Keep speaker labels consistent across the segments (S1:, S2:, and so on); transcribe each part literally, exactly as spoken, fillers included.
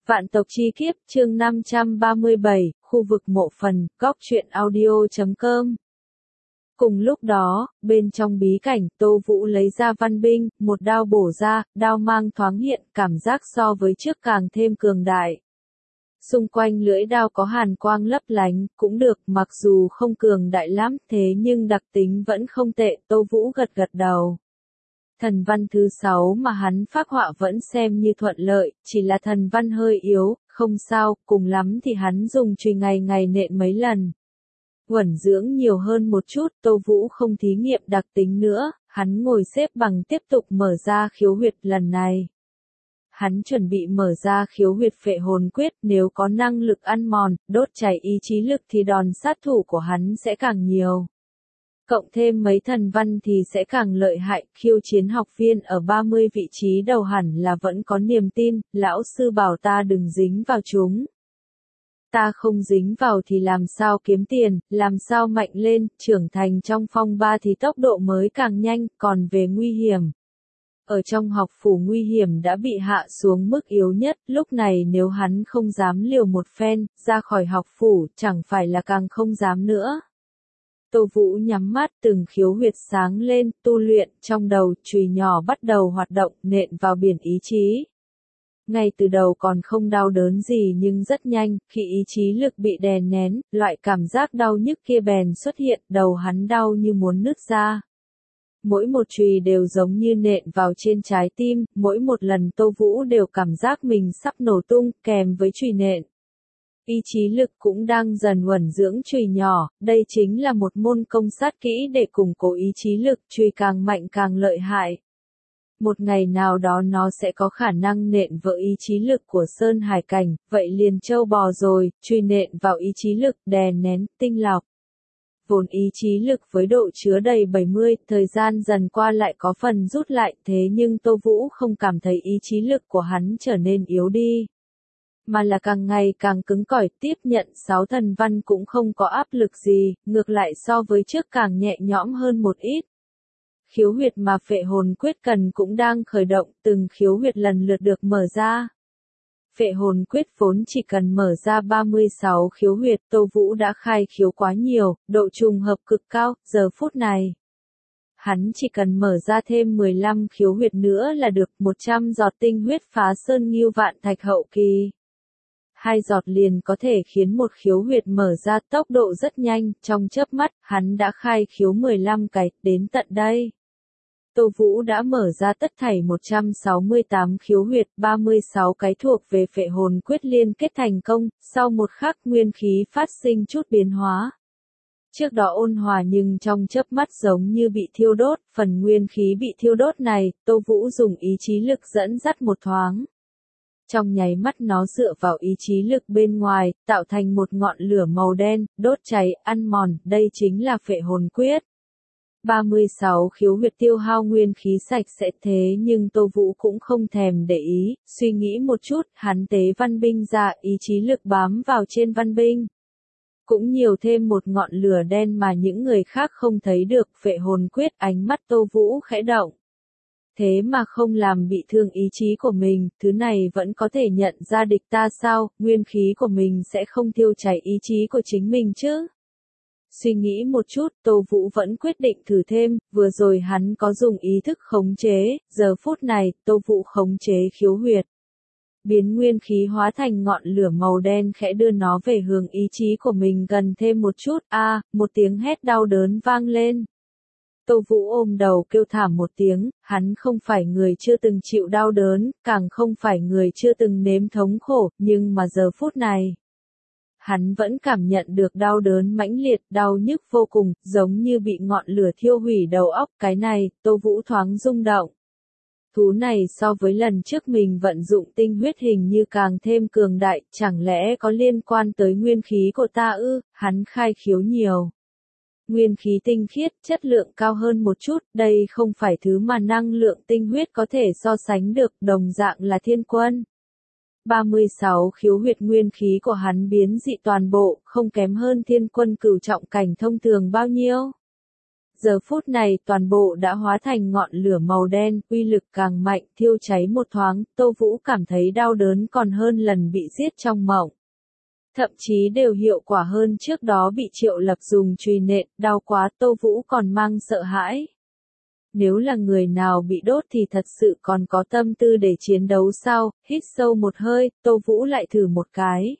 S1: Vạn tộc chi kiếp, chương năm trăm ba mươi bảy, khu vực mộ phần, góc truyện audio chấm com. Cùng lúc đó, bên trong bí cảnh, Tô Vũ lấy ra văn binh, một đao bổ ra, đao mang thoáng hiện, cảm giác so với trước càng thêm cường đại. Xung quanh lưỡi đao có hàn quang lấp lánh, cũng được, mặc dù không cường đại lắm, thế nhưng đặc tính vẫn không tệ, Tô Vũ gật gật đầu. Thần văn thứ sáu mà hắn phác họa vẫn xem như thuận lợi, chỉ là thần văn hơi yếu, không sao, cùng lắm thì hắn dùng chùy ngày ngày nện mấy lần. Uẩn dưỡng nhiều hơn một chút, Tô Vũ không thí nghiệm đặc tính nữa, hắn ngồi xếp bằng tiếp tục mở ra khiếu huyệt lần này. Hắn chuẩn bị mở ra khiếu huyệt phệ hồn quyết, nếu có năng lực ăn mòn, đốt cháy ý chí lực thì đòn sát thủ của hắn sẽ càng nhiều. Cộng thêm mấy thần văn thì sẽ càng lợi hại, khiêu chiến học viên ở ba mươi vị trí đầu hẳn là vẫn có niềm tin, lão sư bảo ta đừng dính vào chúng. Ta không dính vào thì làm sao kiếm tiền, làm sao mạnh lên, trưởng thành trong phong ba thì tốc độ mới càng nhanh, còn về nguy hiểm. Ở trong học phủ nguy hiểm đã bị hạ xuống mức yếu nhất, lúc này nếu hắn không dám liều một phen, ra khỏi học phủ, chẳng phải là càng không dám nữa. Tô Vũ nhắm mắt, từng khiếu huyệt sáng lên, tu luyện, trong đầu, chùy nhỏ bắt đầu hoạt động, nện vào biển ý chí. Ngay từ đầu còn không đau đớn gì nhưng rất nhanh, khi ý chí lực bị đè nén, loại cảm giác đau nhức kia bèn xuất hiện, đầu hắn đau như muốn nứt ra. Mỗi một chùy đều giống như nện vào trên trái tim, mỗi một lần Tô Vũ đều cảm giác mình sắp nổ tung, kèm với chùy nện. Ý chí lực cũng đang dần uẩn dưỡng chùy nhỏ, đây chính là một môn công sát kỹ để củng cố ý chí lực, chùy càng mạnh càng lợi hại. Một ngày nào đó nó sẽ có khả năng nện vỡ ý chí lực của Sơn Hải Cảnh, vậy liền trâu bò rồi, chùy nện vào ý chí lực, đè nén, tinh lọc. Vốn ý chí lực với độ chứa đầy bảy mươi, thời gian dần qua lại có phần rút lại, thế nhưng Tô Vũ không cảm thấy ý chí lực của hắn trở nên yếu đi. Mà là càng ngày càng cứng cỏi, tiếp nhận sáu thần văn cũng không có áp lực gì, ngược lại so với trước càng nhẹ nhõm hơn một ít. Khiếu huyệt mà phệ hồn quyết cần cũng đang khởi động, từng khiếu huyệt lần lượt được mở ra. Phệ hồn quyết vốn chỉ cần mở ra ba mươi sáu khiếu huyệt, Tô Vũ đã khai khiếu quá nhiều, độ trùng hợp cực cao, giờ phút này. Hắn chỉ cần mở ra thêm mười lăm khiếu huyệt nữa là được, một trăm giọt tinh huyết phá sơn ngưu vạn thạch hậu kỳ. Hai giọt liền có thể khiến một khiếu huyệt mở ra, tốc độ rất nhanh, trong chớp mắt, hắn đã khai khiếu mười lăm cái, đến tận đây. Tô Vũ đã mở ra tất thảy một trăm sáu mươi tám khiếu huyệt, ba mươi sáu cái thuộc về phệ hồn quyết liên kết thành công, sau một khắc nguyên khí phát sinh chút biến hóa. Trước đó ôn hòa nhưng trong chớp mắt giống như bị thiêu đốt, phần nguyên khí bị thiêu đốt này, Tô Vũ dùng ý chí lực dẫn dắt một thoáng. Trong nháy mắt nó dựa vào ý chí lực bên ngoài, tạo thành một ngọn lửa màu đen, đốt cháy, ăn mòn, đây chính là phệ hồn quyết. ba mươi sáu khiếu huyệt tiêu hao nguyên khí sạch sẽ, thế nhưng Tô Vũ cũng không thèm để ý, suy nghĩ một chút, hắn tế văn binh ra, ý chí lực bám vào trên văn binh. Cũng nhiều thêm một ngọn lửa đen mà những người khác không thấy được, phệ hồn quyết, ánh mắt Tô Vũ khẽ động. Thế mà không làm bị thương ý chí của mình, thứ này vẫn có thể nhận ra địch ta sao, nguyên khí của mình sẽ không thiêu cháy ý chí của chính mình chứ. Suy nghĩ một chút, Tô Vũ vẫn quyết định thử thêm, vừa rồi hắn có dùng ý thức khống chế, giờ phút này, Tô Vũ khống chế khiếu huyệt. Biến nguyên khí hóa thành ngọn lửa màu đen khẽ đưa nó về hướng ý chí của mình gần thêm một chút, a à, một tiếng hét đau đớn vang lên. Tô Vũ ôm đầu kêu thảm một tiếng, hắn không phải người chưa từng chịu đau đớn, càng không phải người chưa từng nếm thống khổ, nhưng mà giờ phút này. Hắn vẫn cảm nhận được đau đớn mãnh liệt, đau nhức vô cùng, giống như bị ngọn lửa thiêu hủy đầu óc, cái này, Tô Vũ thoáng rung động. Thú này so với lần trước mình vận dụng tinh huyết hình như càng thêm cường đại, chẳng lẽ có liên quan tới nguyên khí của ta ư, hắn khai khiếu nhiều. Nguyên khí tinh khiết, chất lượng cao hơn một chút, đây không phải thứ mà năng lượng tinh huyết có thể so sánh được, đồng dạng là thiên quân. ba mươi sáu khiếu huyệt nguyên khí của hắn biến dị toàn bộ, không kém hơn thiên quân cửu trọng cảnh thông thường bao nhiêu. Giờ phút này toàn bộ đã hóa thành ngọn lửa màu đen, uy lực càng mạnh, thiêu cháy một thoáng, Tô Vũ cảm thấy đau đớn còn hơn lần bị giết trong mộng. Thậm chí đều hiệu quả hơn trước đó bị Triệu Lập dùng chùy nện, đau quá, Tô Vũ còn mang sợ hãi. Nếu là người nào bị đốt thì thật sự còn có tâm tư để chiến đấu sao? Hít sâu một hơi, Tô Vũ lại thử một cái.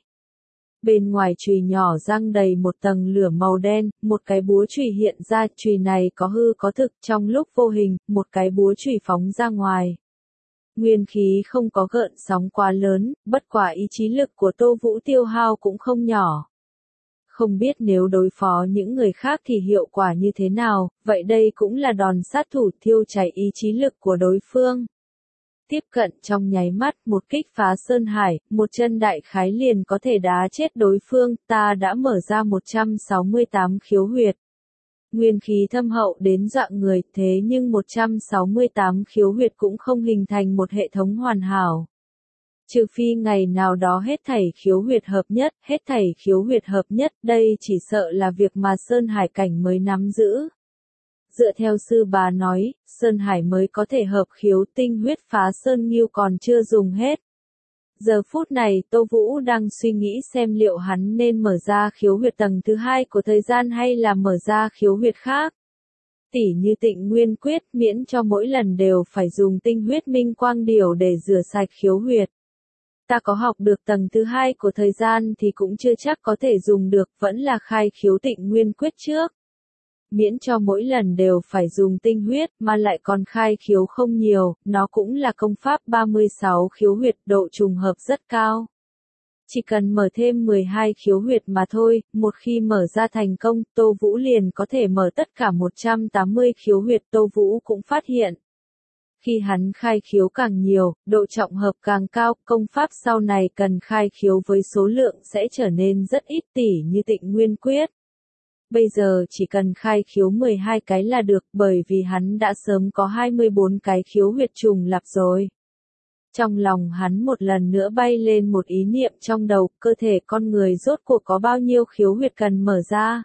S1: Bên ngoài chùy nhỏ răng đầy một tầng lửa màu đen, một cái búa chùy hiện ra, chùy này có hư có thực, trong lúc vô hình, một cái búa chùy phóng ra ngoài. Nguyên khí không có gợn sóng quá lớn, bất quả ý chí lực của Tô Vũ tiêu hao cũng không nhỏ. Không biết nếu đối phó những người khác thì hiệu quả như thế nào, vậy đây cũng là đòn sát thủ thiêu cháy ý chí lực của đối phương. Tiếp cận trong nháy mắt, một kích phá sơn hải, một chân đại khái liền có thể đá chết đối phương, ta đã mở ra một trăm sáu mươi tám khiếu huyệt. Nguyên khí thâm hậu đến dọa người, thế nhưng một trăm sáu mươi tám khiếu huyệt cũng không hình thành một hệ thống hoàn hảo. Trừ phi ngày nào đó hết thảy khiếu huyệt hợp nhất, hết thảy khiếu huyệt hợp nhất, đây chỉ sợ là việc mà Sơn Hải cảnh mới nắm giữ. Dựa theo sư bá nói, Sơn Hải mới có thể hợp khiếu, tinh huyết phá Sơn Nghiêu còn chưa dùng hết. Giờ phút này Tô Vũ đang suy nghĩ xem liệu hắn nên mở ra khiếu huyệt tầng thứ hai của thời gian hay là mở ra khiếu huyệt khác. Tỉ như Tịnh Nguyên Quyết, miễn cho mỗi lần đều phải dùng tinh huyết minh quang điều để rửa sạch khiếu huyệt. Ta có học được tầng thứ hai của thời gian thì cũng chưa chắc có thể dùng được, vẫn là khai khiếu Tịnh Nguyên Quyết trước. Miễn cho mỗi lần đều phải dùng tinh huyết mà lại còn khai khiếu không nhiều, nó cũng là công pháp ba mươi sáu khiếu huyệt, độ trùng hợp rất cao. Chỉ cần mở thêm mười hai khiếu huyệt mà thôi, một khi mở ra thành công, Tô Vũ liền có thể mở tất cả một trăm tám mươi khiếu huyệt. Tô Vũ cũng phát hiện. Khi hắn khai khiếu càng nhiều, độ trọng hợp càng cao, công pháp sau này cần khai khiếu với số lượng sẽ trở nên rất ít, tỉ như Tịnh Nguyên Quyết. Bây giờ chỉ cần khai khiếu mười hai cái là được, bởi vì hắn đã sớm có hai mươi bốn cái khiếu huyệt trùng lặp rồi. Trong lòng hắn một lần nữa bay lên một ý niệm trong đầu, cơ thể con người rốt cuộc có bao nhiêu khiếu huyệt cần mở ra.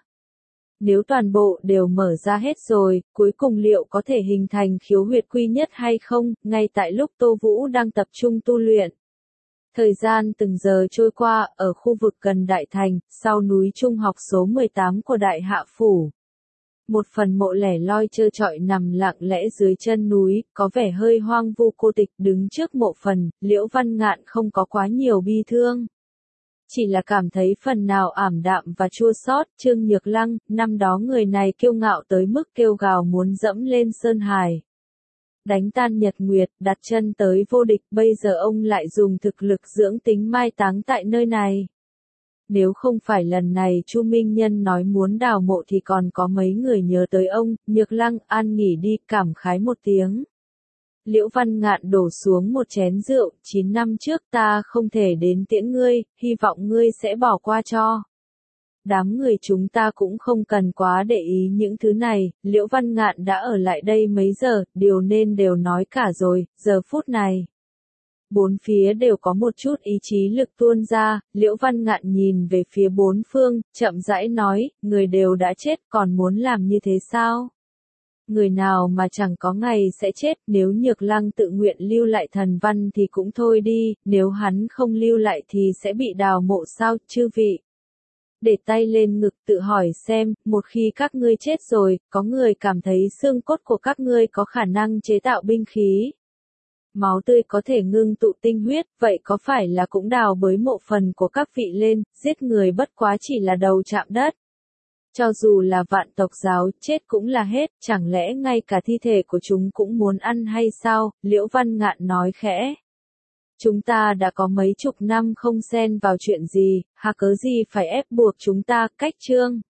S1: Nếu toàn bộ đều mở ra hết rồi, cuối cùng liệu có thể hình thành khiếu huyệt quy nhất hay không, ngay tại lúc Tô Vũ đang tập trung tu luyện. Thời gian từng giờ trôi qua, ở khu vực gần Đại Thành, sau núi trung học số mười tám của Đại Hạ Phủ. Một phần mộ lẻ loi trơ trọi nằm lặng lẽ dưới chân núi, có vẻ hơi hoang vu cô tịch. Đứng trước mộ phần, Liễu Văn Ngạn không có quá nhiều bi thương. Chỉ là cảm thấy phần nào ảm đạm và chua xót. Trương Nhược Lăng, năm đó người này kiêu ngạo tới mức kêu gào muốn dẫm lên Sơn Hải. Đánh tan Nhật Nguyệt, đặt chân tới vô địch, bây giờ ông lại dùng thực lực dưỡng tính mai táng tại nơi này. Nếu không phải lần này Chu Minh Nhân nói muốn đào mộ thì còn có mấy người nhớ tới ông. Nhược Lăng, an nghỉ đi, cảm khái một tiếng. Liễu Văn Ngạn đổ xuống một chén rượu, chín năm trước ta không thể đến tiễn ngươi, hy vọng ngươi sẽ bỏ qua cho. Đám người chúng ta cũng không cần quá để ý những thứ này, Liễu Văn Ngạn đã ở lại đây mấy giờ, điều nên đều nói cả rồi, giờ phút này. Bốn phía đều có một chút ý chí lực tuôn ra, Liễu Văn Ngạn nhìn về phía bốn phương, chậm rãi nói, người đều đã chết còn muốn làm như thế sao? Người nào mà chẳng có ngày sẽ chết, nếu Nhược Lăng tự nguyện lưu lại thần văn thì cũng thôi đi, nếu hắn không lưu lại thì sẽ bị đào mộ sao, chư vị. Để tay lên ngực tự hỏi xem, một khi các ngươi chết rồi, có người cảm thấy xương cốt của các ngươi có khả năng chế tạo binh khí. Máu tươi có thể ngưng tụ tinh huyết, vậy có phải là cũng đào bới mộ phần của các vị lên, giết người bất quá chỉ là đầu chạm đất. Cho dù là vạn tộc giáo, chết cũng là hết, chẳng lẽ ngay cả thi thể của chúng cũng muốn ăn hay sao, Liễu Văn Ngạn nói khẽ. Chúng ta đã có mấy chục năm không xen vào chuyện gì, hà cớ gì phải ép buộc chúng ta, cách chương.